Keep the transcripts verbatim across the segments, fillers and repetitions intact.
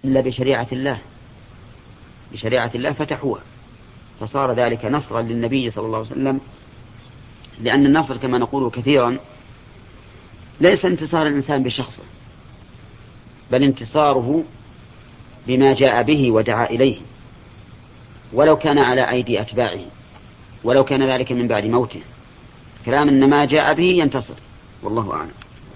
إلا بشريعة الله، بشريعة الله فتحوها، فصار ذلك نصرا للنبي صلى الله عليه وسلم. لأن النصر كما نقول كثيرا ليس انتصار الإنسان بشخصه، بل انتصاره بما جاء به ودعا إليه، ولو كان على أيدي أتباعه، ولو كان ذلك من بعد موته. كلام إن ما جاء به ينتصر، والله أعلم.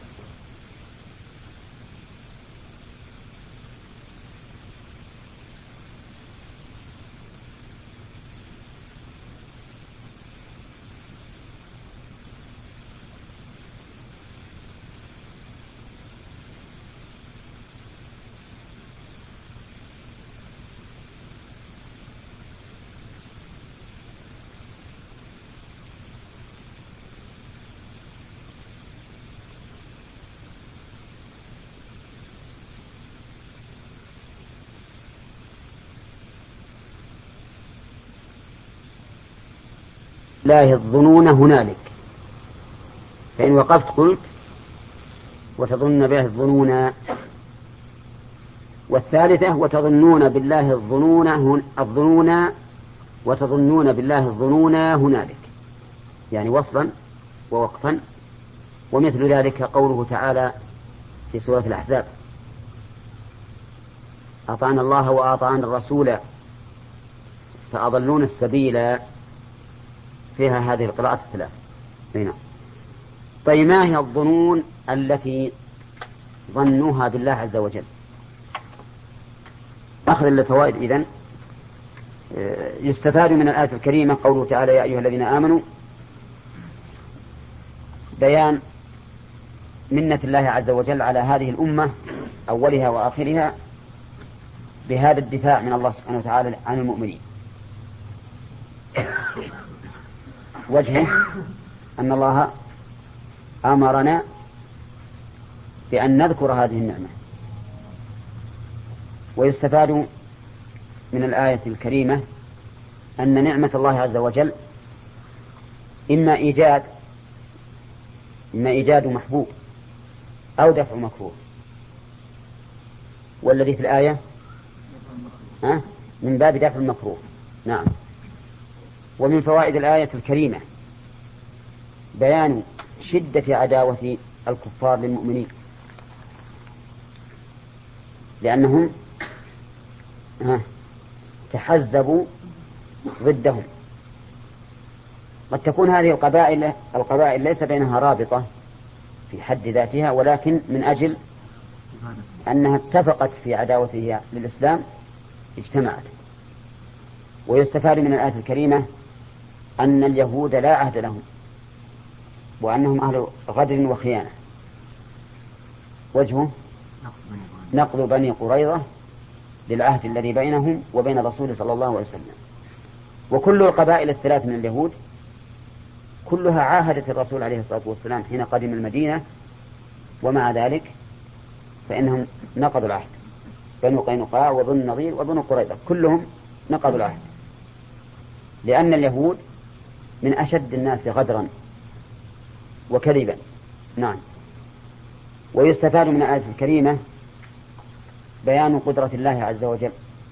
الله الظنون هنالك، فإن وقفت قلت وتظن به الظنون. والثالثة وتظنون بالله الظنون هن الظنون وتظنون بالله الظنون هنالك، يعني وصلا ووقفا. ومثل ذلك قوله تعالى في سورة الأحزاب: أطعنا الله وأطعنا الرسول فأضلون السبيل، فيها هذه القراءات الثلاث. هنا طيب، ما هي الظنون التي ظنوها بالله عز وجل؟ أخذ الفوائد. إذن يستفاد من الآية الكريمة قوله تعالى: يا أيها الذين آمنوا، بيان منة الله عز وجل على هذه الأمة أولها وآخرها بهذا الدفاع من الله سبحانه وتعالى عن المؤمنين. وجهه أن الله أمرنا بأن نذكر هذه النعمة. ويستفاد من الآية الكريمة أن نعمة الله عز وجل إما إيجاد إما إيجاد محبوب أو دفع مكروه، والذي في الآية ها من باب دفع المكروه. نعم. ومن فوائد الآية الكريمة بيان شدة عداوة الكفار للمؤمنين، لأنهم تحزبوا ضدهم. قد تكون هذه القبائل القبائل ليس بينها رابطة في حد ذاتها، ولكن من أجل أنها اتفقت في عداوتها للإسلام اجتمعت. ويستفاد من الآية الكريمة أن اليهود لا عهد لهم، وأنهم أهل غدر وخيانة. وجهه نقض بني قريظة للعهد الذي بينهم وبين الرسول صلى الله عليه وسلم. وكل القبائل الثلاث من اليهود كلها عاهدت الرسول عليه الصلاة والسلام حين قدم المدينة، ومع ذلك فإنهم نقضوا العهد. بنو قينقاع وبنو النضير وبنو قريظة كلهم نقضوا العهد، لأن اليهود من أشد الناس غدرا وكذبا. نعم. ويستفاد من الآية الكريمة بيان قدرة الله عز وجل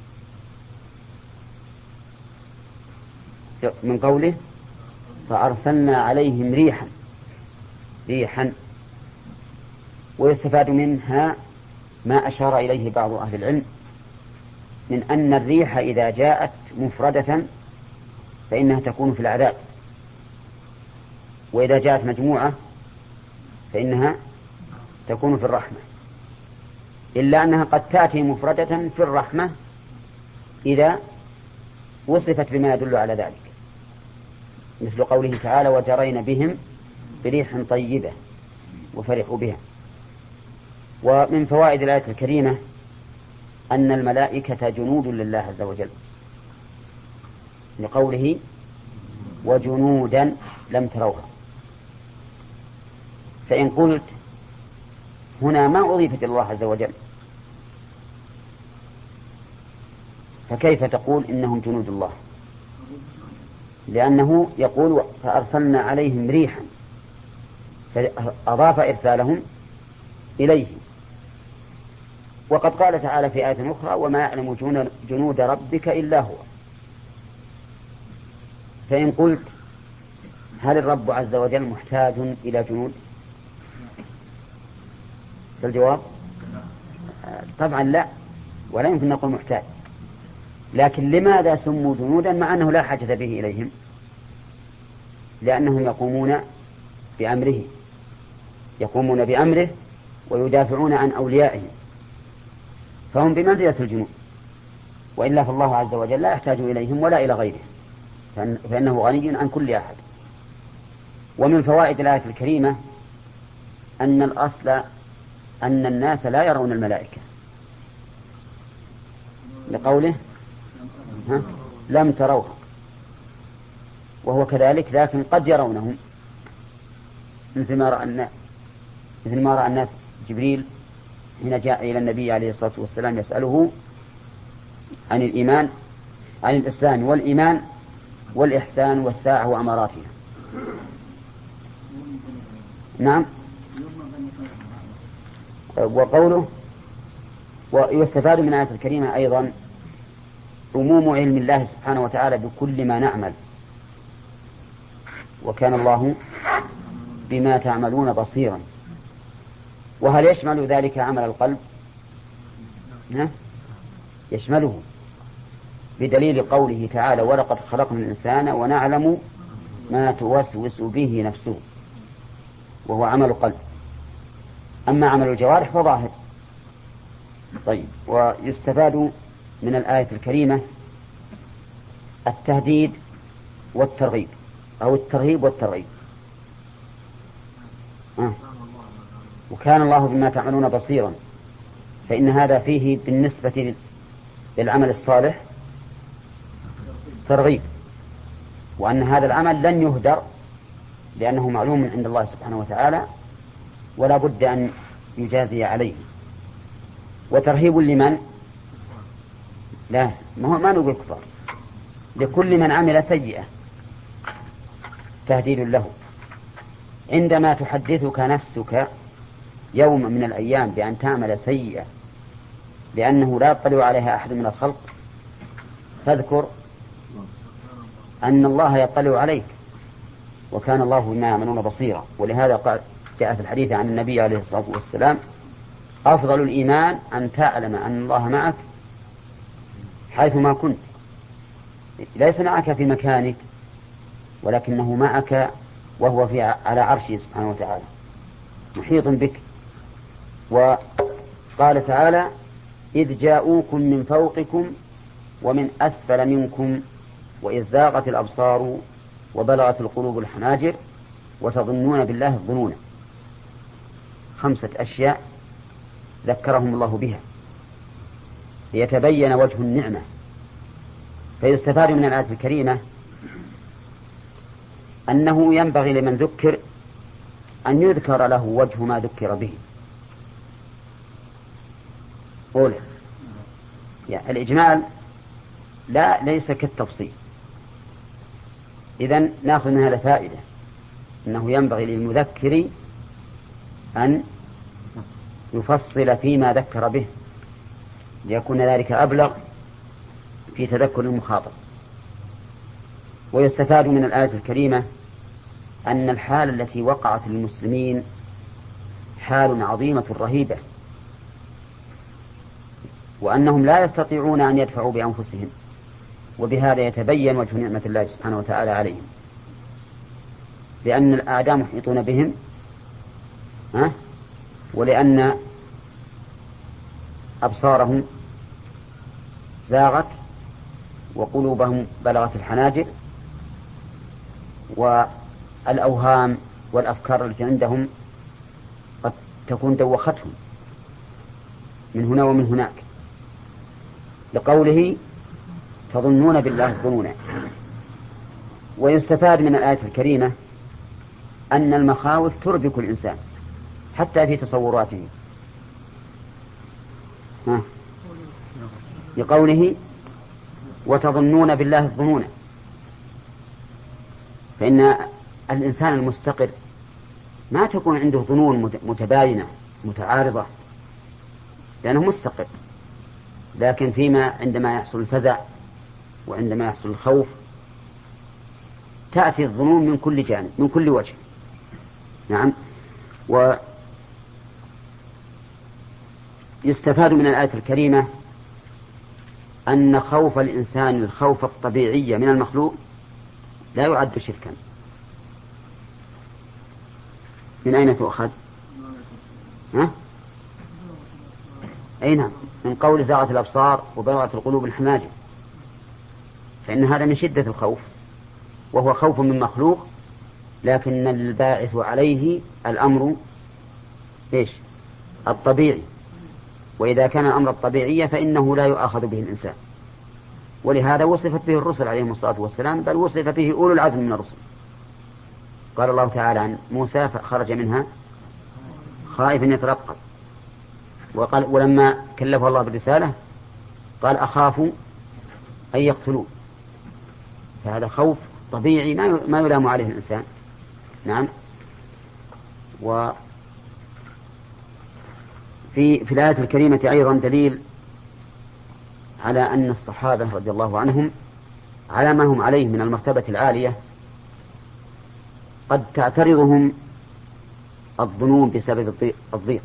من قوله: فأرسلنا عليهم ريحا ريحا. ويستفاد منها ما أشار إليه بعض أهل العلم من أن الريح إذا جاءت مفردة فإنها تكون في العذاب، وإذا جاءت مجموعة فإنها تكون في الرحمة، إلا أنها قد تأتي مفردة في الرحمة إذا وصفت بما يدل على ذلك، مثل قوله تعالى: وجرين بهم بريح طيبة وفرحوا بها. ومن فوائد الآية الكريمة أن الملائكة جنود لله عز وجل، لقوله: وجنودا لم تروها. فإن قلت هنا ما أضيفت إلى الله عز وجل، فكيف تقول إنهم جنود الله؟ لأنه يقول: فأرسلنا عليهم ريحا، فأضاف إرسالهم إليه. وقد قال تعالى في آية أخرى وما يعلم جنود ربك إلا هو. فإن قلت هل الرب عز وجل محتاج إلى جنود؟ فالجواب طبعا لا، ولا يمكن نقول محتاج. لكن لماذا سموا جنودا مع أنه لا حاجة به إليهم؟ لأنهم يقومون بأمره يقومون بأمره ويدافعون عن أوليائهم، فهم بمنزلة الجنود. وإلا فالله عز وجل لا يحتاج إليهم ولا إلى غيره، فإنه غني عن كل أحد. ومن فوائد الآية الكريمة أن الأصل أن الناس لا يرون الملائكة، لقوله ها؟ لم تروها، وهو كذلك، لكن قد يرونهم، مثل ما رأى الناس مثل ما رأى الناس جبريل حين جاء إلى النبي عليه الصلاة والسلام يسأله عن الإيمان عن الإسلام والإيمان والإحسان والساعة وأماراتها. نعم. وقوله ويستفاد من الآية الكريمة أيضا عموم علم الله سبحانه وتعالى بكل ما نعمل، وكان الله بما تعملون بصيرا. وهل يشمل ذلك عمل القلب؟ يشمله، بدليل قوله تعالى ولقد خلقنا الإنسان ونعلم ما توسوس به نفسه، وهو عمل القلب. أما عمل الجوارح فظاهر. طيب، ويستفاد من الآية الكريمة التهديد والترغيب، أو الترهيب والترغيب. آه. وكان الله بما تعملون بصيرا، فإن هذا فيه بالنسبة للعمل الصالح ترغيب، وأن هذا العمل لن يهدر لأنه معلوم عند الله سبحانه وتعالى ولا بد أن يجازي عليه. وترهيب لمن؟ لا، ما, ما نقول كفار، لكل من عمل سيئة تهديد له. عندما تحدثك نفسك يوم من الأيام بأن تعمل سيئة لأنه لا يطلع عليها أحد من الخلق، فاذكر أن الله يطلع عليك، وكان الله بما يعملون بصيرا. ولهذا قال جاء في الحديث عن النبي عليه الصلاة والسلام أفضل الإيمان أن تعلم أن الله معك حيثما كنت، ليس معك في مكانك ولكنه معك وهو في على عرشه سبحانه وتعالى محيط بك. وقال تعالى إذ جاءوكم من فوقكم ومن أسفل منكم وإذ زاغت الأبصار وبلغت القلوب الحناجر وتظنون بالله الظنون. خمسة أشياء ذكرهم الله بها ليتبين وجه النعمة. فيستفاد من الآية الكريمة أنه ينبغي لمن ذكر أن يذكر له وجه ما ذكر به. قوله يعني الإجمال لا ليس كالتفصيل. إذن نأخذ من هذا فائدة أنه ينبغي للمذكر أن يفصل فيما ذكر به ليكون ذلك أبلغ في تذكر المخاطب. ويستفاد من الآية الكريمة أن الحال التي وقعت للمسلمين حال عظيمة رهيبة، وأنهم لا يستطيعون أن يدفعوا بأنفسهم، وبهذا يتبين وجه نعمة الله سبحانه وتعالى عليهم، لأن الأعداء محيطون بهم، ها؟ ولأن أبصارهم زاغت وقلوبهم بلغت الحناجر، والأوهام والأفكار التي عندهم قد تكون دوختهم من هنا ومن هناك، لقوله تظنون بالله الظنون. ويستفاد من الآية الكريمة أن المخاوف تربك الإنسان حتى في تصوراته، ها؟ لقوله وتظنون بالله الظنون، فإن الإنسان المستقر ما تكون عنده ظنون متباينة متعارضة، لأنه مستقر. لكن فيما عندما يحصل الفزع وعندما يحصل الخوف تأتي الظنون من كل جانب من كل وجه. نعم. ويستفاد من الآية الكريمة أن خوف الإنسان الخوف الطبيعي من المخلوق لا يعد شركا. من أين تؤخذ؟ ها؟ أي نعم، من قول زاغت الأبصار وبلغت القلوب الحناجر، فإن هذا من شدة الخوف، وهو خوف من مخلوق، لكن الباعث عليه الأمر إيش؟ الطبيعي. وإذا كان الأمر الطبيعي فإنه لا يؤاخذ به الإنسان، ولهذا وصفت به الرسل عليهم الصلاة والسلام، بل وصف به أولو العزم من الرسل. قال الله تعالى عن موسى فخرج منها خائفا يترقب، وقال ولما كلفه الله بالرسالة قال أخاف أن يقتلون. فهذا خوف طبيعي ما يلام عليه الإنسان. نعم. وفي في الآية الكريمة أيضا دليل على أن الصحابة رضي الله عنهم على ما هم عليه من المرتبة العالية قد تعترضهم الظنون بسبب الضيق،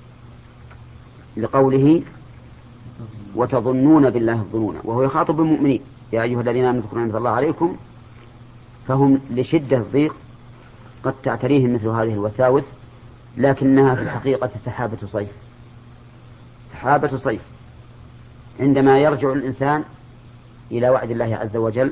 لقوله وتظنون بالله الظنون، وهو يخاطب بالمؤمنين يا أيها الذين آمنوا اذكروا نعمة الله عليكم. فهم لشدة الضيق قد تعتريهم مثل هذه الوساوس، لكنها في الحقيقة سحابة صيف. سحابة صيف عندما يرجع الإنسان إلى وعد الله عز وجل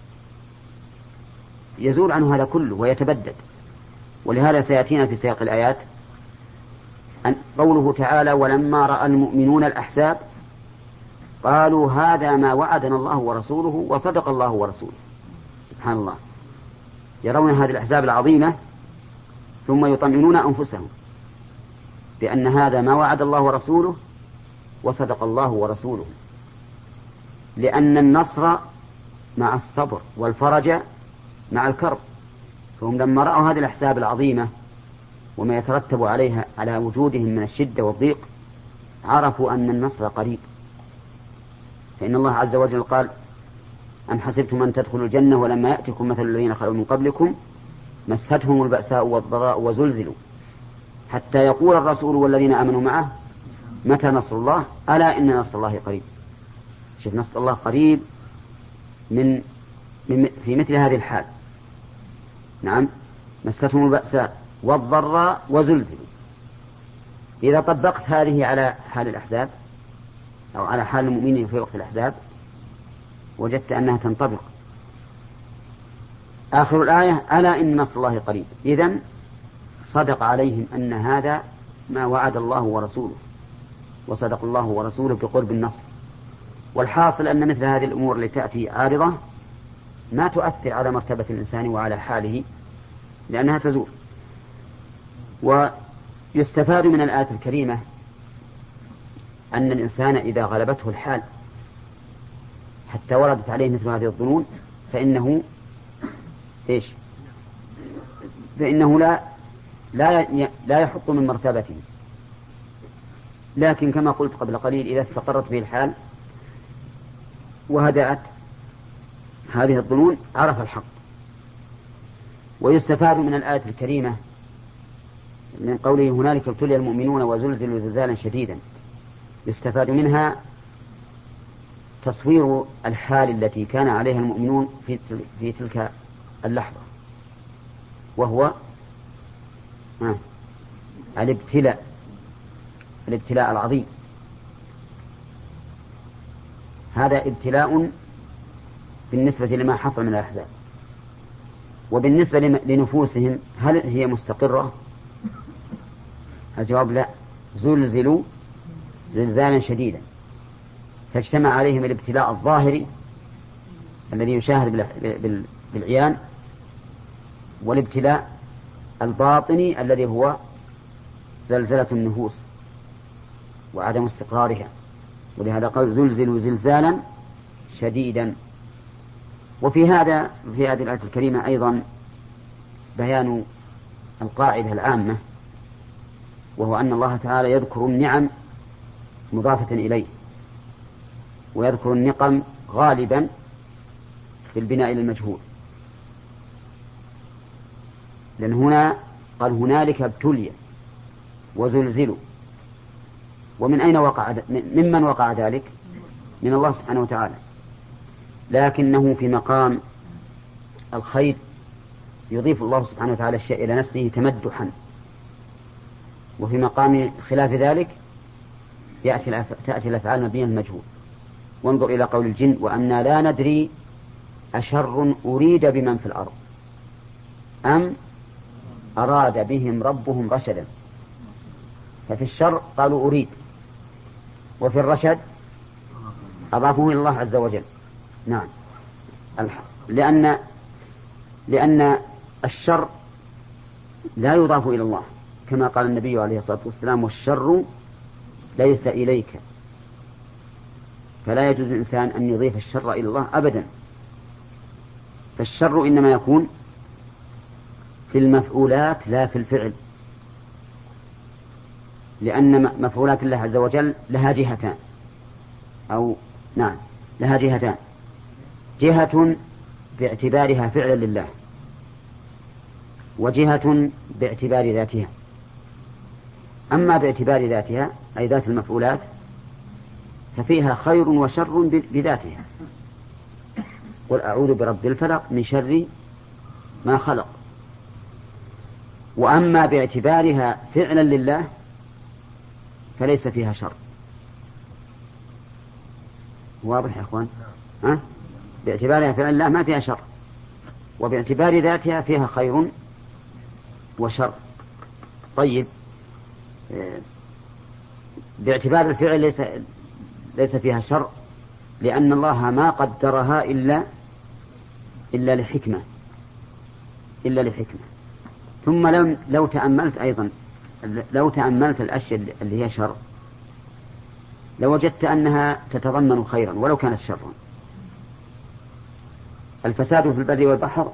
يزول عنه هذا كله ويتبدد. ولهذا سيأتينا في سياق الآيات أن قوله تعالى ولما رأى المؤمنون الأحزاب قالوا هذا ما وعدنا الله ورسوله وصدق الله ورسوله. سبحان الله، يرون هذه الأحزاب العظيمة ثم يطمئنون أنفسهم بأن هذا ما وعد الله ورسوله وصدق الله ورسوله، لأن النصر مع الصبر والفرج مع الكرب. فهم لما رأوا هذه الأحزاب العظيمة وما يترتب عليها على وجودهم من الشدة والضيق عرفوا أن النصر قريب. فإن الله عز وجل قال أم حسبتم أن تدخلوا الجنة ولما يأتكم مثل الذين خلوا من قبلكم مستهم البأساء والضراء وزلزلوا حتى يقول الرسول والذين آمنوا معه متى نصر الله ألا إن نصر الله قريب. شوف، نصر الله قريب من, من في مثل هذه الحال. نعم، مستهم البأساء والضراء وزلزلوا. إذا طبقت هذه على حال الأحزاب أو على حال المؤمنين في وقت الأحزاب وجدت أنها تنطبق. آخر الآية ألا إن نصر الله قريب، إذن صدق عليهم أن هذا ما وعد الله ورسوله وصدق الله ورسوله بقرب النصر. والحاصل أن مثل هذه الأمور التي تأتي عارضة ما تؤثر على مرتبة الإنسان وعلى حاله لأنها تزول. ويستفاد من الآية الكريمة أن الإنسان إذا غلبته الحال حتى وردت عليه مثل هذه الظنون فإنه إيش؟ فإنه لا لا لا يحط من مرتبته، لكن كما قلت قبل قليل إذا استقرت به الحال وهدأت هذه الظنون عرف الحق. ويستفاد من الآية الكريمة من قوله هنالك ابتلي المؤمنون وزلزلوا زلزالا شديدا، يستفاد منها تصوير الحال التي كان عليها المؤمنون في في تلك اللحظة، وهو آه الابتلاء الابتلاء العظيم. هذا ابتلاء بالنسبة لما حصل من الأحزاب. وبالنسبة لنفوسهم هل هي مستقرة؟ الجواب لا، زلزلوا زلزالا شديدا، فاجتمع عليهم الابتلاء الظاهري الذي يشاهد بالعيان والابتلاء الباطني الذي هو زلزلة النفوس وعدم استقرارها. ولهذا قال زلزلوا زلزالا شديدا. وفي هذا في هذه الآية الكريمة أيضا بيان القاعدة العامة، وهو أن الله تعالى يذكر النعم مضافة إليه، ويذكر النقم غالبا في البناء للمجهول، لأن هنا قال هنالك ابتلي وزلزلوا. ومن أين وقع ممن وقع ذلك؟ من الله سبحانه وتعالى، لكنه في مقام الخير يضيف الله سبحانه وتعالى الشيء إلى نفسه تمدحا، وفي مقام خلاف ذلك يأتي تأتي الأفعال مبنية المجهول. وانظر إلى قول الجن وأنا لا ندري أشر أريد بمن في الأرض أم أراد بهم ربهم رشدا. ففي الشر قالوا أريد، وفي الرشد أضافوه إلى الله عز وجل. نعم، لأن لأن الشر لا يضاف إلى الله، كما قال النبي عليه الصلاة والسلام والشر ليس إليك، فلا يجوز الإنسان أن يضيف الشر إلى الله أبدا. فالشر إنما يكون في المفعولات لا في الفعل، لأن مفعولات الله عز وجل لها جهتان، أو نعم لها جهتان، جهة باعتبارها فعلا لله، وجهة باعتبار ذاتها. أما باعتبار ذاتها أي ذات المفعولات ففيها خير وشر بذاتها، قل أعوذ برب الفلق من شر ما خلق. وأما باعتبارها فعلا لله فليس فيها شر. واضح يا أخوان؟ ها؟ باعتبارها فعلا لله ما فيها شر، وباعتبار ذاتها فيها خير وشر. طيب، باعتبار الفعل ليس ليس فيها شر، لأن الله ما قدرها إلا إلا لحكمة إلا لحكمة. ثم لو لو تأملت أيضا لو تأملت الأشياء اللي هي شر لوجدت أنها تتضمن خيرا ولو كانت شرا. الفساد في البر والبحر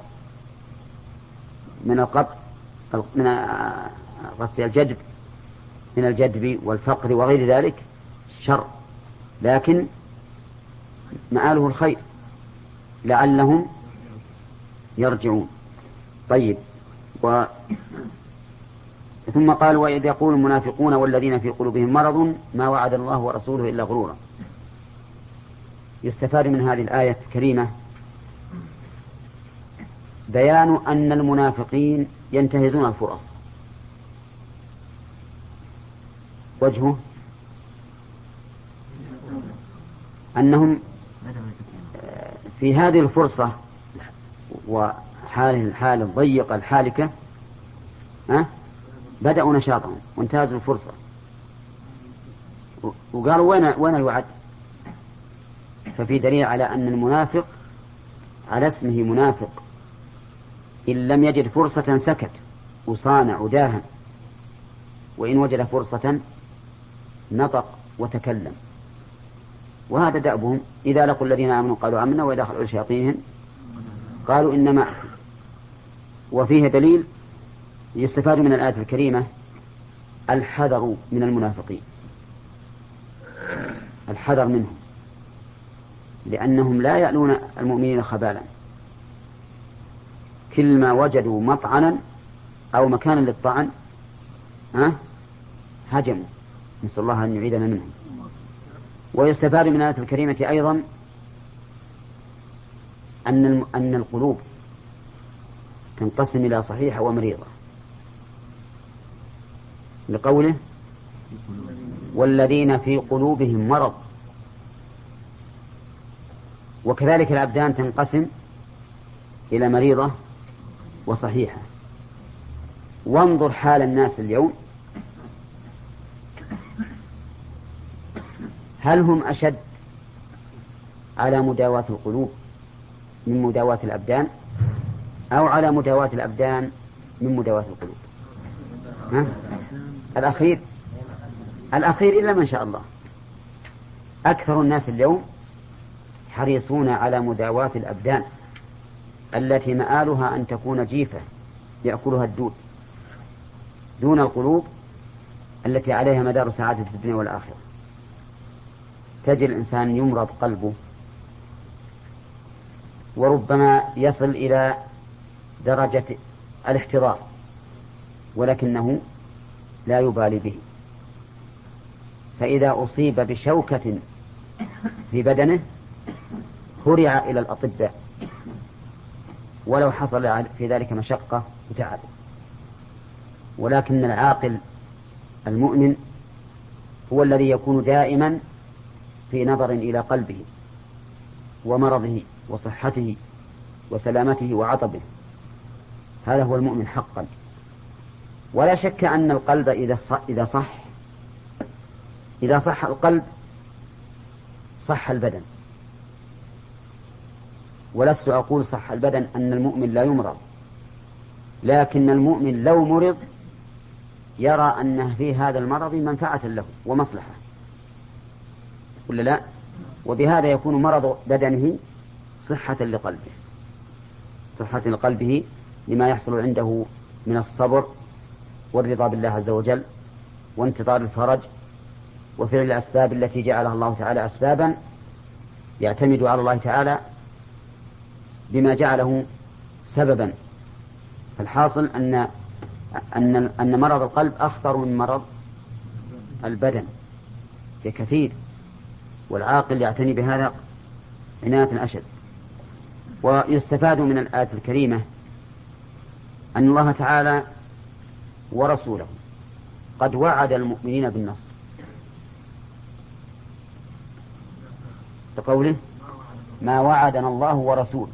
من القطع من قصد الجدب من الجدب والفقر وغير ذلك شر، لكن مآله الخير لعلهم يرجعون. طيب، و ثم قال وإذ يقول المنافقون والذين في قلوبهم مرض ما وعد الله ورسوله إلا غرورا. يستفاد من هذه الآية الكريمة بيان أن المنافقين ينتهزون الفرص. وجهه أنهم في هذه الفرصة وحال الحال الضيقة الحالكة أه؟ بدأوا نشاطهم وانتهزوا الفرصة وقالوا وين وين الوعد. ففي دليل على أن المنافق على اسمه منافق، إن لم يجد فرصة سكت وصانع وداهن، وإن وجد فرصة نطق وتكلم. وهذا دأبهم، إذا لقوا الذين آمنوا قالوا آمنا وإذا خلوا شياطينهم قالوا إنما معكم. وفيه دليل يستفاد من الآية الكريمة الحذر من المنافقين، الحذر منهم، لأنهم لا يألون المؤمنين خبالا، كل ما وجدوا مطعنا أو مكانا للطعن ها هجموا، نسأل الله أن يعيدنا منهم. ويستفاد من الآية الكريمة أيضا أن أن القلوب تنقسم إلى صحيحة ومريضة، لقوله والذين في قلوبهم مرض. وكذلك الأبدان تنقسم إلى مريضة وصحيحة. وانظر حال الناس اليوم، هل هم أشد على مداواة القلوب من مداواة الأبدان، أو على مداواة الأبدان من مداواة القلوب؟ ها؟ الأخير الأخير إلا من شاء الله. أكثر الناس اليوم حريصون على مداواة الأبدان التي مآلها أن تكون جيفة يأكلها الدود، دون القلوب التي عليها مدار سعادة الدنيا والآخرة. تجد الإنسان يمرض قلبه، وربما يصل إلى درجة الاحتضار، ولكنه لا يبالي به، فإذا أصيب بشوكة في بدنه هرع إلى الأطباء، ولو حصل في ذلك مشقة وتعب. ولكن العاقل المؤمن هو الذي يكون دائما في نظر إلى قلبه ومرضه وصحته وسلامته وعطبه، هذا هو المؤمن حقا. ولا شك أن القلب إذا صح إذا صح القلب صح البدن. ولست أقول صح البدن أن المؤمن لا يمرض، لكن المؤمن لو مرض يرى أن في هذا المرض منفعة له ومصلحة، ولا لا؟ وبهذا يكون مرض بدنه صحة لقلبه، صحة لقلبه لما يحصل عنده من الصبر والرضا بالله عز وجل وانتظار الفرج وفعل الأسباب التي جعلها الله تعالى أسبابا يعتمد على الله تعالى بما جعله سببا. فالحاصل أن أن أن مرض القلب أخطر من مرض البدن بكثير، والعاقل يعتني بهذا عناية أشد. ويستفاد من الآية الكريمة أن الله تعالى ورسوله قد وعد المؤمنين بالنصر بقوله ما وعدنا الله ورسوله.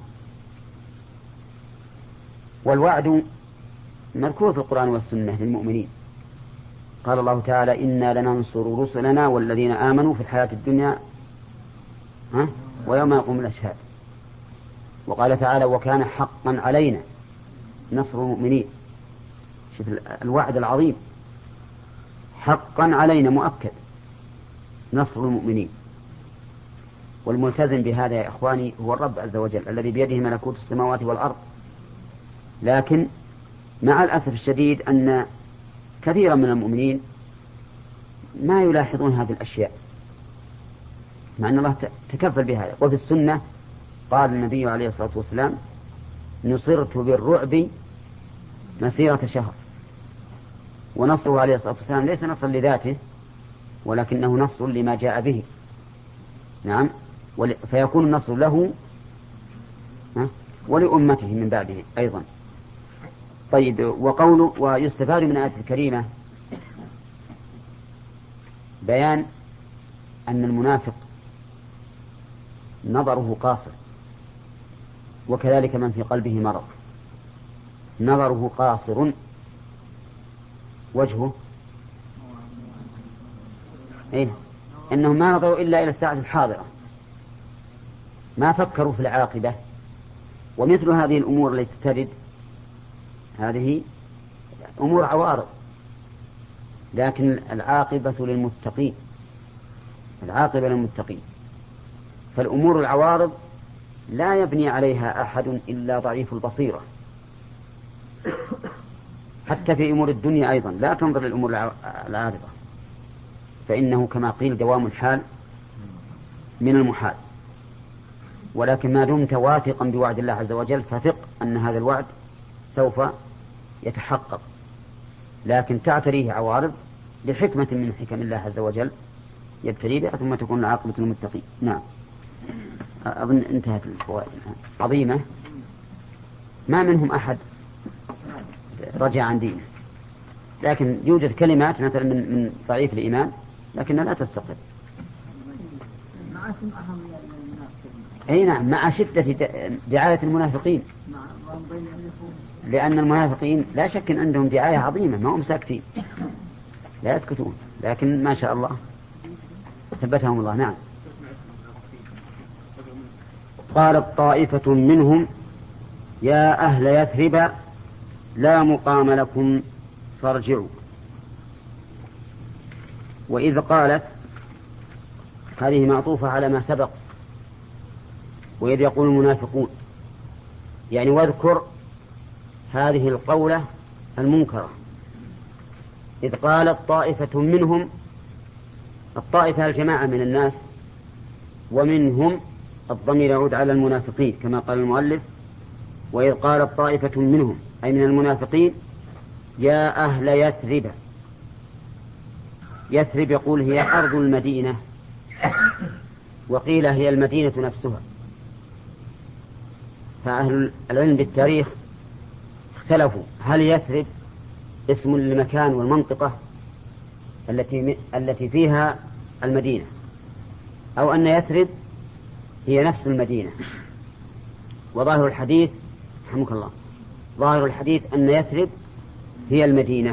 والوعد مذكور في القرآن والسنة للمؤمنين، قال الله تعالى إنا لننصر رسلنا والذين آمنوا في الحياة الدنيا ها ويوم يقوم الأشهاد. وقال تعالى وكان حقا علينا نصر المؤمنين. شوف الوعد العظيم، حقا علينا مؤكد نصر المؤمنين. والملتزم بهذا يا إخواني هو الرب عز وجل الذي بيده ملكوت السماوات والأرض. لكن مع الأسف الشديد أن كثيرا من المؤمنين ما يلاحظون هذه الأشياء، مع أن الله تكفل بهذا. وفي السنة قال النبي عليه الصلاة والسلام نصرت بالرعب مسيرة شهر. ونصره عليه الصلاة والسلام ليس نصر لذاته ولكنه نصر لما جاء به. نعم، فيكون النصر له ولأمته من بعده أيضا. طيب، وقوله ويستفاد من الآية الكريمة بيان أن المنافق نظره قاصر، وكذلك من في قلبه مرض نظره قاصر. وجهه إيه؟ إنهم ما نظروا إلا إلى الساعة الحاضرة، ما فكروا في العاقبة. ومثل هذه الأمور التي ترد هذه أمور عوارض، لكن العاقبة للمتقين، العاقبة للمتقين. فالأمور العوارض لا يبني عليها أحد إلا ضعيف البصيرة. حتى في أمور الدنيا أيضا لا تنظر للأمور العارضة، فإنه كما قيل دوام الحال من المحال. ولكن ما دمت واثقا بوعد الله عز وجل فثق أن هذا الوعد سوف يتحقق، لكن تعتريه عوارض لحكمة من حكم الله عز وجل يبتلي بها ثم تكون العاقبة للمتقين. نعم، أظن انتهت الفوائد عظيمة، ما منهم أحد رجع عن دينه، لكن يوجد كلمات مثلا من, من ضعيف الإيمان لكنها لا تستقر. أي نعم، مع شدة دعاية المنافقين، لأن المنافقين لا شك أن عندهم دعاية عظيمة، ما هم ساكتين لا يسكتون، لكن ما شاء الله ثبتهم الله. نعم. قالت طائفة منهم يا أهل يثرب لا مقام لكم فارجعوا. وإذ قالت هذه معطوفة على ما سبق، وإذ يقول المنافقون، يعني واذكر هذه القولة المنكرة. إذ قالت طائفة منهم، الطائفة الجماعة من الناس ومنهم الضمير يعود على المنافقين كما قال المؤلف: وإذ قالت طائفة منهم أي من المنافقين يا أهل يثرب. يثرب يقول هي أرض المدينة، وقيل هي المدينة نفسها. فأهل العلم بالتاريخ اختلفوا هل يثرب اسم للمكان والمنطقة التي التي فيها المدينة، أو أن يثرب هي نفس المدينة. وظاهر الحديث رحمك الله ظاهر الحديث أن يثرب هي المدينة.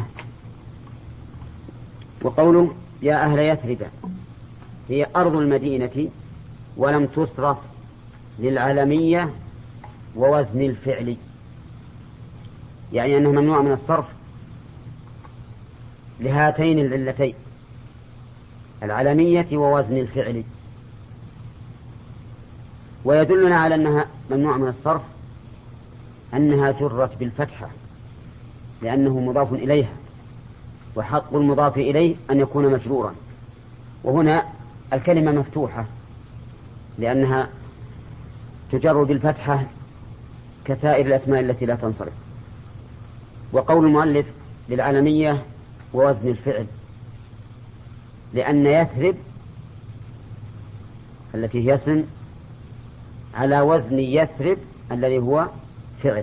وقوله يا أهل يثرب هي أرض المدينة ولم تصرف للعالمية ووزن الفعل، يعني أنها ممنوع من الصرف لهاتين العلتين العالمية ووزن الفعل. ويدلنا على أنها ممنوع من الصرف أنها جرت بالفتحة لأنه مضاف إليها، وحق المضاف إليه أن يكون مجرورا، وهنا الكلمة مفتوحة لأنها تجر بالفتحة كسائر الأسماء التي لا تنصرف. وقول المؤلف للعالمية ووزن الفعل لأن يثرب التي هي اسم على وزن يثرب الذي هو فعل.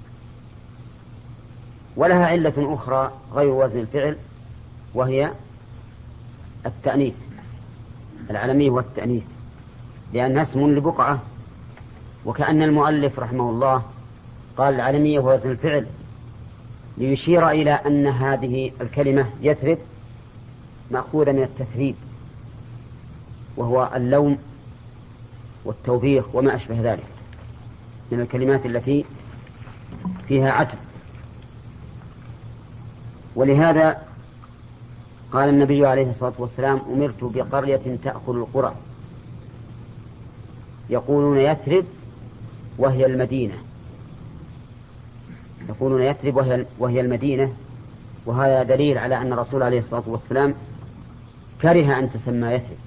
ولها علة أخرى غير وزن الفعل وهي التأنيث. العالمية هو التأنيث لأنها اسم لبقعة، وكأن المؤلف رحمه الله قال العالمية هو وزن الفعل ليشير إلى أن هذه الكلمة يثرب مأخوذة من التثريب وهو اللوم والتوبيخ وما أشبه ذلك من الكلمات التي فيها عتب. ولهذا قال النبي عليه الصلاة والسلام أمرت بقرية تأخذ القرى، يقولون يثرب وهي المدينة يقولون يثرب وهي, وهي المدينة وهذا دليل على أن الرسول عليه الصلاة والسلام كره أن تسمى يثرب،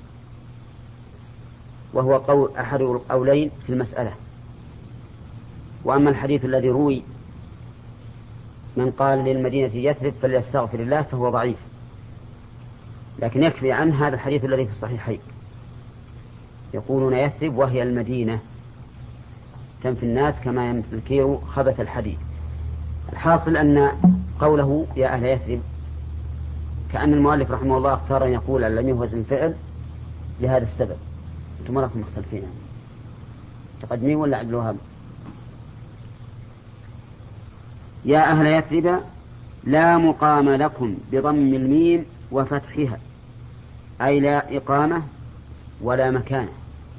وهو قول أحد القولين في المسألة. وأما الحديث الذي روي من قال للمدينة يثرب فليستغفر الله فهو ضعيف، لكن يكفي عن هذا الحديث الذي في الصحيحين يقولون يثرب وهي المدينة تنفي الناس كما ينفي الكير خبث الحديد. الحاصل أن قوله يا أهل يثرب كأن المؤلف رحمه الله اختار أن يقول لم يوزن الفعل لهذا السبب. أنتم مراكم مختلفين تقدمين ولا عدلوها؟ يا أهل يثرب لا مقام لكم بضم الميم وفتحها أي لا إقامة ولا مكانة.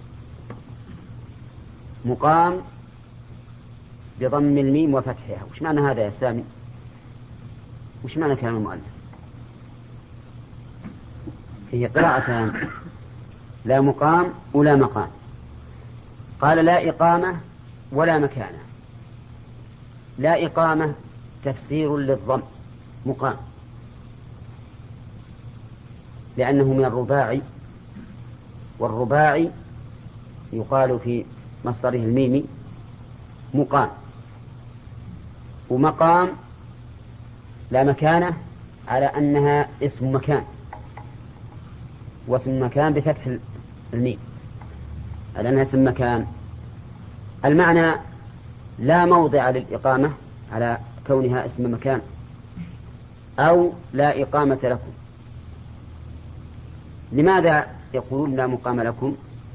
مقام بضم الميم وفتحها، وش معنى هذا يا سامي؟ وش معنى كلام المؤلف؟ هي قراءتان لا مقام ولا مقام. قال لا إقامة ولا مكانة. لا إقامة تفسير للضم مقام لأنه من الرباعي، والرباعي يقال في مصدره الميمي مقام. ومقام لا مكانة على أنها اسم مكان، واسم مكان بفتح الميم على أنها اسم مكان. المعنى لا موضع للإقامة على كونها اسم مكان، أو لا إقامة لكم. لماذا يقولون لا مقام لكم؟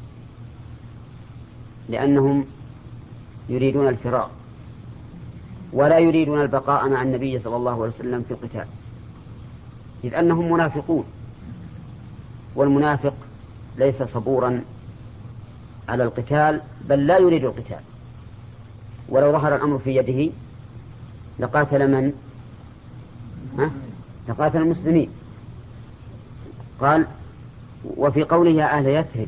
لأنهم يريدون الفراغ ولا يريدون البقاء مع النبي صلى الله عليه وسلم في القتال، إذ أنهم منافقون، والمنافق ليس صبورا على القتال بل لا يريد القتال، ولو ظهر الأمر في يده لقاتل من؟ ها؟ لقاتل المسلمين. قال وفي قوله يا أهل يثرب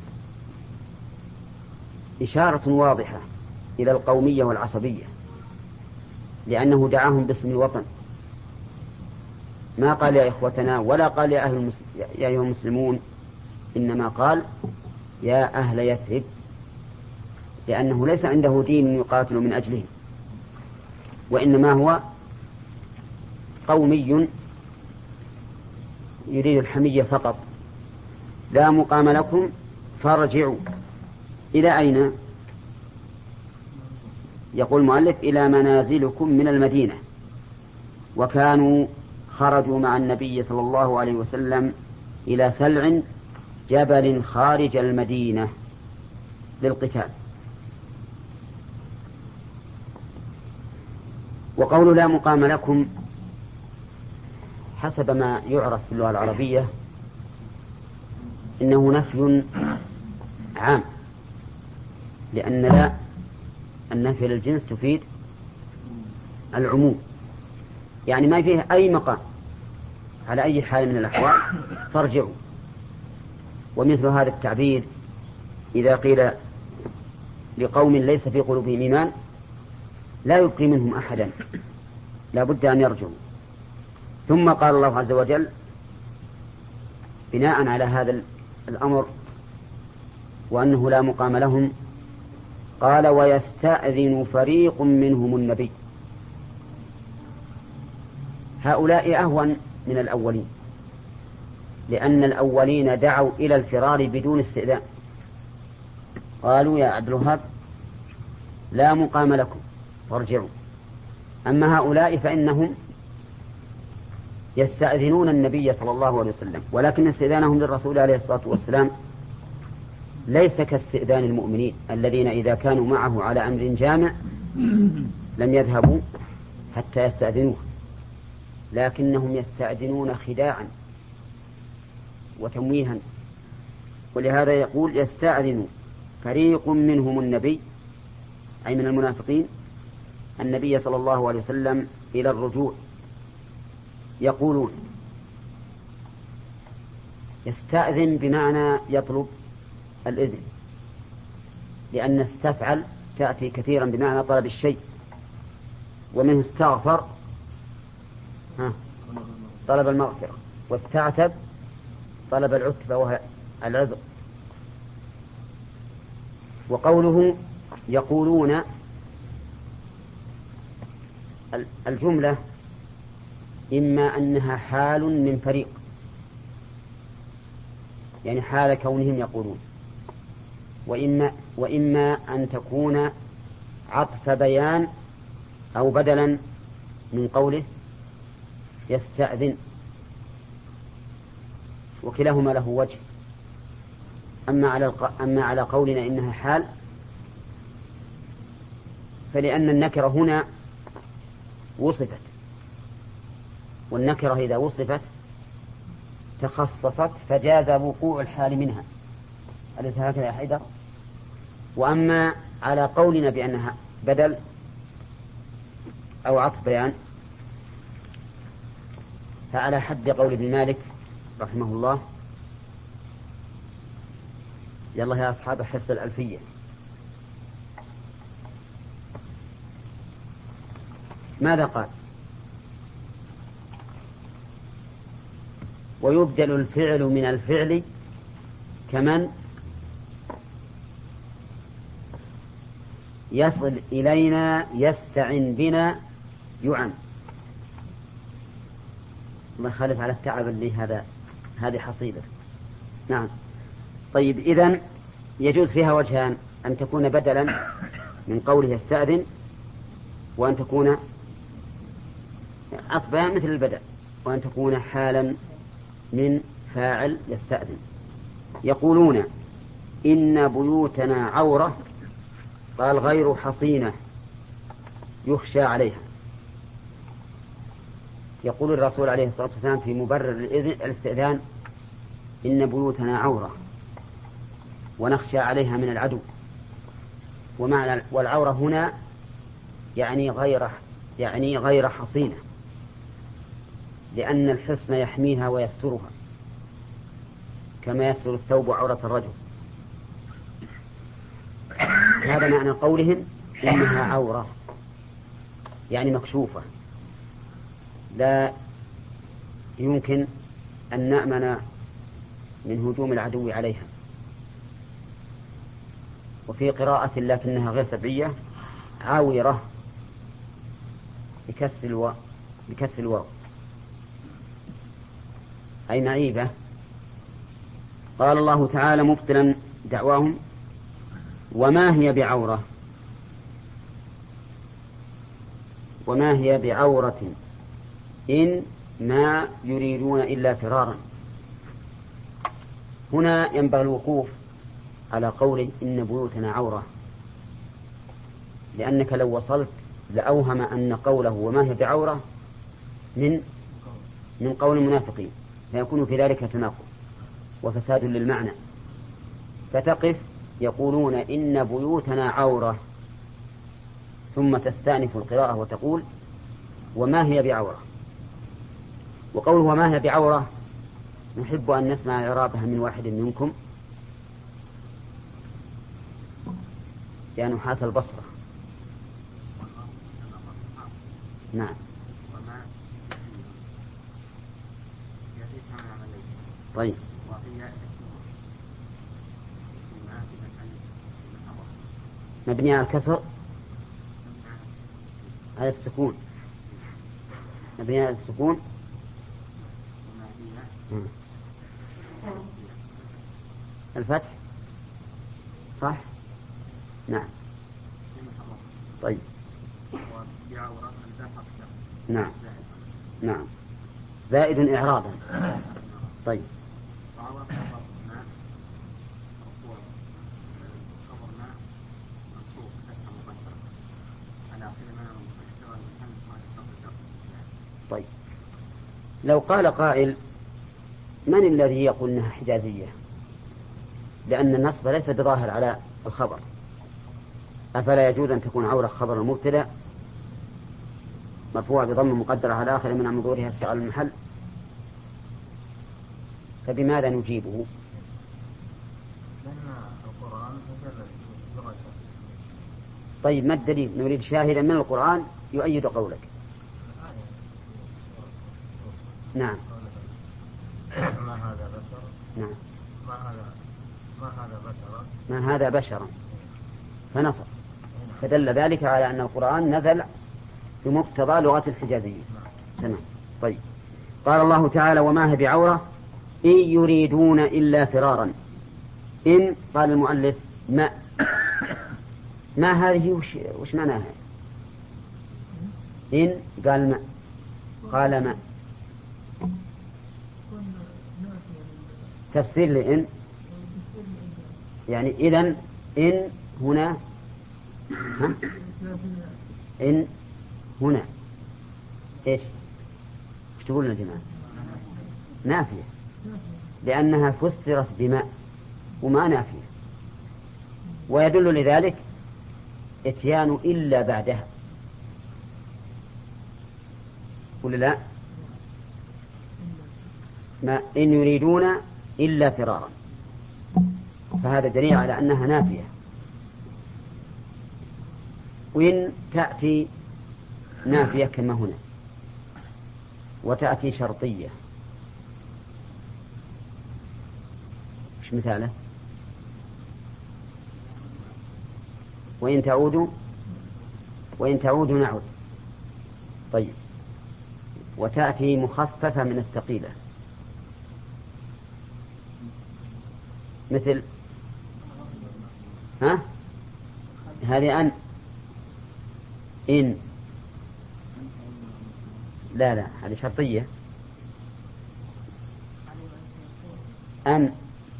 إشارة واضحة إلى القومية والعصبية، لأنه دعاهم باسم الوطن، ما قال يا إخوتنا ولا قال يا أهل المسلم يا أيها المسلمون، إنما قال يا أهل يثرب، لأنه ليس عنده دين يقاتل من أجله، وإنما هو قومي يريد الحمية فقط. لا مقام لكم فارجعوا. إلى أين؟ يقول المؤلف إلى منازلكم من المدينة. وكانوا خرجوا مع النبي صلى الله عليه وسلم إلى سلع جبل خارج المدينة للقتال. وقول لا مقام لكم حسب ما يعرف في اللغة العربية إنه نفي عام، لأن لا النفي للجنس تفيد العموم، يعني ما فيه أي مقام على أي حال من الأحوال فارجعوا. ومثل هذا التعبير إذا قيل لقوم ليس في قلوبهم إيمان لا يبقي منهم أحدا، لا بد أن يرجعوا. ثم قال الله عز وجل بناء على هذا الأمر وأنه لا مقام لهم، قال ويستأذن فريق منهم النبي. هؤلاء أهون من الأولين، لأن الأولين دعوا إلى الفرار بدون استئذان، قالوا يا عبد الوهاب لا مقام لكم فارجعوا. أما هؤلاء فإنهم يستأذنون النبي صلى الله عليه وسلم، ولكن استئذانهم للرسول عليه الصلاة والسلام ليس كاستئذان المؤمنين الذين إذا كانوا معه على أمر جامع لم يذهبوا حتى يستأذنوه، لكنهم يستأذنون خداعا وتمويها. ولهذا يقول يستأذن فريق منهم النبي، أي من المنافقين، النبي صلى الله عليه وسلم إلى الرجوع. يقولون يستأذن بمعنى يطلب الإذن، لأن استفعل تأتي كثيرا بمعنى طلب الشيء، ومنه استغفر ها طلب المغفرة، واستعتب طلب العتبة وهي العذر. وقوله يقولون الجملة إما أنها حال من فريق، يعني حال كونهم يقولون، وإما, وإما أن تكون عطف بيان أو بدلا من قوله يستأذن، وكلاهما له وجه. أما على, الق... أما على قولنا إنها حال فلأن النكرة هنا وصفت، والنكرة إذا وصفت تخصصت فجاز وقوع الحال منها، أليس هكذا يا حيدر؟ وأما على قولنا بأنها بدل أو عطف بيان فعلى حد قول ابن مالك رحمه الله. يلا يا أصحاب حفظ الألفية، ماذا قال؟ ويبدل الفعل من الفعل كمن يصل إلينا يستعن بنا يعن. الله يخالف على التعب اللي هذا هذه حصيلة. نعم. طيب إذن يجوز فيها وجهان، أن تكون بدلا من قوله يستأذن، وأن تكون عطفا مثل البدل، وأن تكون حالا من فاعل يستأذن. يقولون إن بيوتنا عورة، قال غير حصينة يخشى عليها. يقول الرسول عليه الصلاة والسلام في مبرر الاستئذان إن بيوتنا عورة ونخشى عليها من العدو. ومعنى والعورة هنا يعني غير يعني غير حصينة، لأن الحصن يحميها ويسترها كما يستر الثوب عورة الرجل. هذا معنى قولهم إنها عورة، يعني مكشوفة لا يمكن أن نأمن من هجوم العدو عليها. وفي قراءة لكنها غير سبعية عاورة بكسر الواو بكسر الواو أي معيبة. قال الله تعالى مبطلا دعواهم وما هي بعورة وما هي بعورة إن ما يريدون إلا فرارا. هنا ينبغي الوقوف على قول إن بيوتنا عورة، لأنك لو وصلت لأوهم أن قوله وما هي بعورة من من قول المنافقين، فيكون في ذلك تناقض وفساد للمعنى. فتقف يقولون إن بيوتنا عورة ثم تستأنف القراءة وتقول وما هي بعورة. وقوله وما هي بعورة نحب أن نسمع إعرابها من واحد منكم يا نحاة البصرة. نعم. طيب مبني على الكسر على السكون مبني على السكون الفتح صح. نعم. طيب نعم نعم زائد إعرابا. طيب طيب لو قال قائل من الذي يقول انها حجازية، لأن النصب ليس بظاهر على الخبر، أفلا يجوز أن تكون عورة خبر المبتدأ مرفوع بضم مقدر على آخر من منظورها استعال المحل؟ فبماذا نجيبه؟ طيب ما الدليل؟ نريد شاهدا من القرآن يؤيد قولك. نعم. ما هذا بشر. نعم. ما هذا ما هذا بشرا. ما هذا بشرا فنصر، فدل ذلك على أن القرآن نزل بمقتضى لغة الحجازية. تمام. طيب قال الله تعالى وما هي بعورة إن يريدون إلا فرارا. إن قال المؤلف ما ما هذه وش, وش معناها؟ إن قال ما قال ما تفسير لإن يعني إذن إن هنا ها؟ إن هنا إيش ايش تقولون يا جماعة؟ نافية، لأنها فسرت بماء وما نافية، ويدل لذلك اتيان إلا بعدها ولا لا؟ ما إن يريدون إلا فرارا، فهذا دليل على أنها نافية. وإن تأتي نافية كما هنا، وتأتي شرطية. مش مثاله؟ وإن تعودوا وإن تعودوا نعود. طيب وتأتي مخففة من الثقيلة مثل ها هذه أن إن لا لا هذه شرطية. أن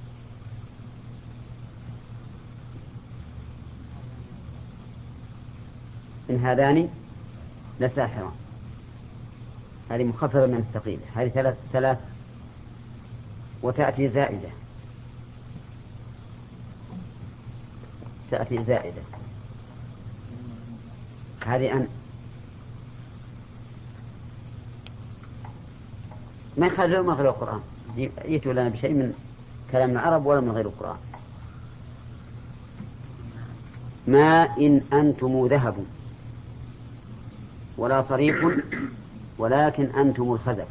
إن هذان لساحران، هذه مخففة من الثقيلة، هذه ثلاث ثلاث. وتأتي زائدة تأتي زائدة هذه أن ما يخرجوا من غير القرآن، يأتوا لنا بشيء من كلام العرب ولا من غير القرآن. ما إن أنتم ذهب ولا صريح ولكن أنتم الخزف،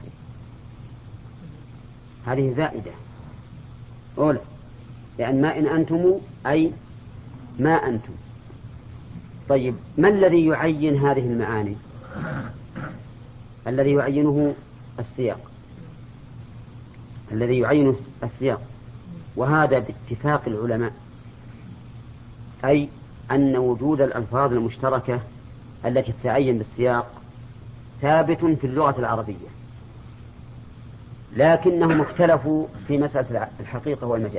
هذه زائدة أولى، لأن ما إن أنتم أي ما أنتم. طيب ما الذي يعين هذه المعاني؟ الذي يعينه السياق، الذي يعين السياق، وهذا باتفاق العلماء، أي أن وجود الألفاظ المشتركة التي تتعين بالسياق ثابت في اللغة العربية، لكنهم اختلفوا في مسألة الحقيقة والمجاز،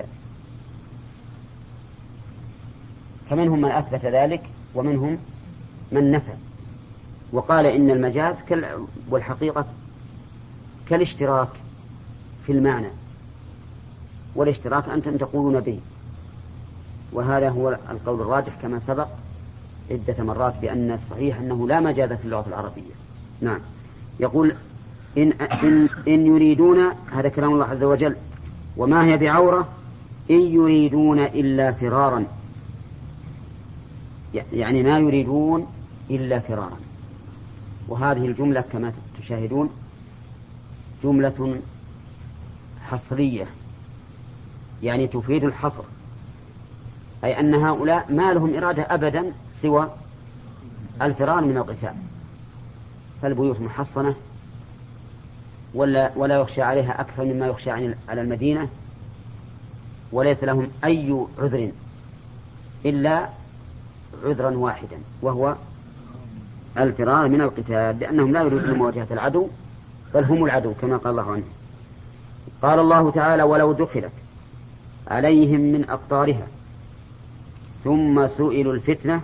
فمنهم من أثبت ذلك ومنهم من نفى، وقال إن المجاز والحقيقة كالاشتراك في المعنى، والاشتراك أنتم تقولون به، وهذا هو القول الراجح كما سبق عدة مرات بأن الصحيح أنه لا مجاز في اللغة العربية. نعم. يقول إن, إن, إن يريدون، هذا كلام الله عز وجل، وما هي بعورة إن يريدون إلا فرارا، يعني ما يريدون إلا فرارا. وهذه الجملة كما تشاهدون جملة حصرية، يعني تفيد الحصر، أي أن هؤلاء ما لهم إرادة أبدا سوى الفرار من القتال، فالبيوت محصنة ولا, ولا يخشى عليها أكثر مما يخشى على المدينة، وليس لهم أي عذر إلا عذرا واحدا وهو الفرار من القتال، لأنهم لا يريدون مواجهة العدو بل هم العدو كما قال الله عنه. قال الله تعالى ولو دخلت عليهم من أقطارها ثم سئلوا الفتنة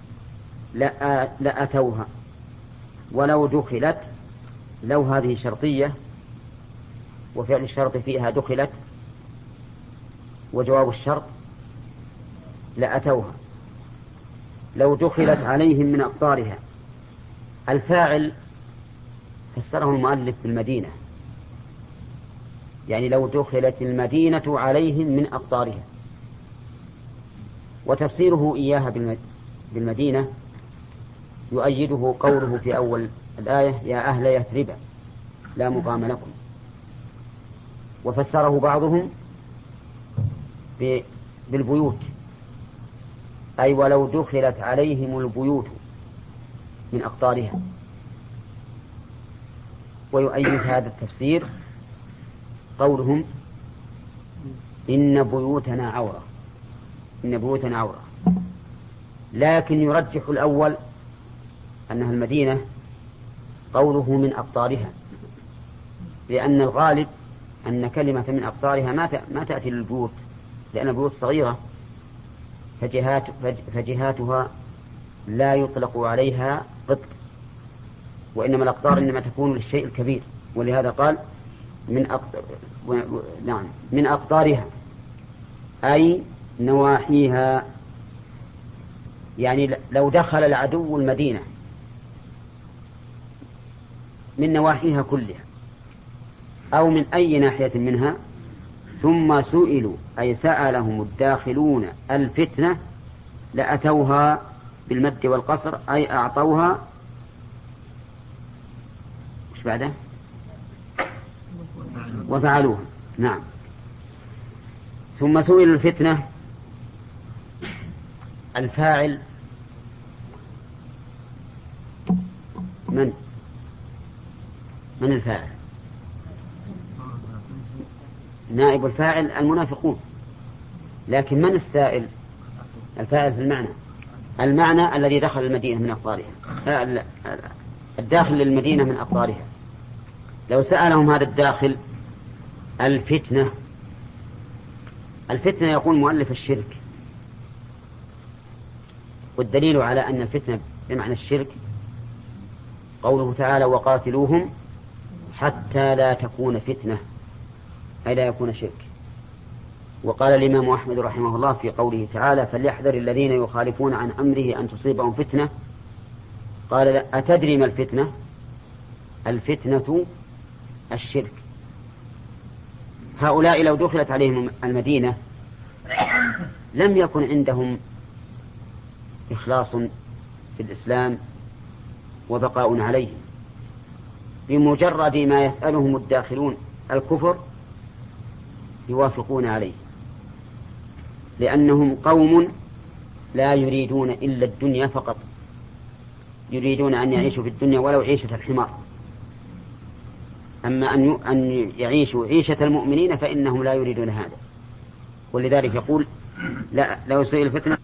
لأتوها. ولو دخلت، لو هذه شرطية وفعل الشرط فيها دخلت، وجواب الشرط لأتوها. لو دخلت عليهم من أقطارها، الفاعل فسره المؤلف بالمدينة، يعني لو دخلت المدينة عليهم من أقطارها، وتفسيره إياها بالمدينة يؤيده قوله في أول الآية يا أهل يثرب لا مقام لكم، وفسره بعضهم بالبيوت، أي ولو دخلت عليهم البيوت من أقطارها. ويؤيد هذا التفسير قولهم إن بيوتنا عورة، إن بيوتنا عورة، لكن يرجح الأول أنها المدينة قوله من أقطارها، لأن الغالب أن كلمة من أقطارها ما تأتي للبيوت، لأن البيوت صغيرة فجهات فجهاتها لا يطلق عليها قطر، وإنما الأقطار إنما تكون للشيء الكبير، ولهذا قال من أقطار، نعم من أقطارها أي نواحيها، يعني لو دخل العدو المدينة من نواحيها كلها أو من أي ناحية منها ثم سئلوا أي سألهم الداخلون الفتنة لأتوها بالمد والقصر أي أعطوها. وش بعده؟ وفعلوها. نعم. ثم سئلوا الفتنة، الفاعل من من الفاعل؟ نائب الفاعل المنافقون، لكن من السائل؟ الفاعل في المعنى، المعنى الذي دخل المدينة من أقطارها، الداخل للمدينة من أقطارها. لو سألهم هذا الداخل الفتنة، الفتنة يقول مؤلف الشرك، والدليل على أن الفتنة بمعنى الشرك قوله تعالى وقاتلوهم حتى لا تكون فتنة أي لا يكون شرك. وقال الإمام أحمد رحمه الله في قوله تعالى فليحذر الذين يخالفون عن أمره أن تصيبهم فتنة، قال أتدري ما الفتنة؟ الفتنة الشرك. هؤلاء لو دخلت عليهم المدينة لم يكن عندهم إخلاص في الإسلام وبقاء عليه، بمجرد ما يسألهم الداخلون الكفر يوافقون عليه، لأنهم قوم لا يريدون إلا الدنيا فقط، يريدون أن يعيشوا في الدنيا ولو عيشة الحمار. أما أن أن يعيشوا عيشة المؤمنين فإنهم لا يريدون هذا. ولذلك يقول لا لو سئل الفتنة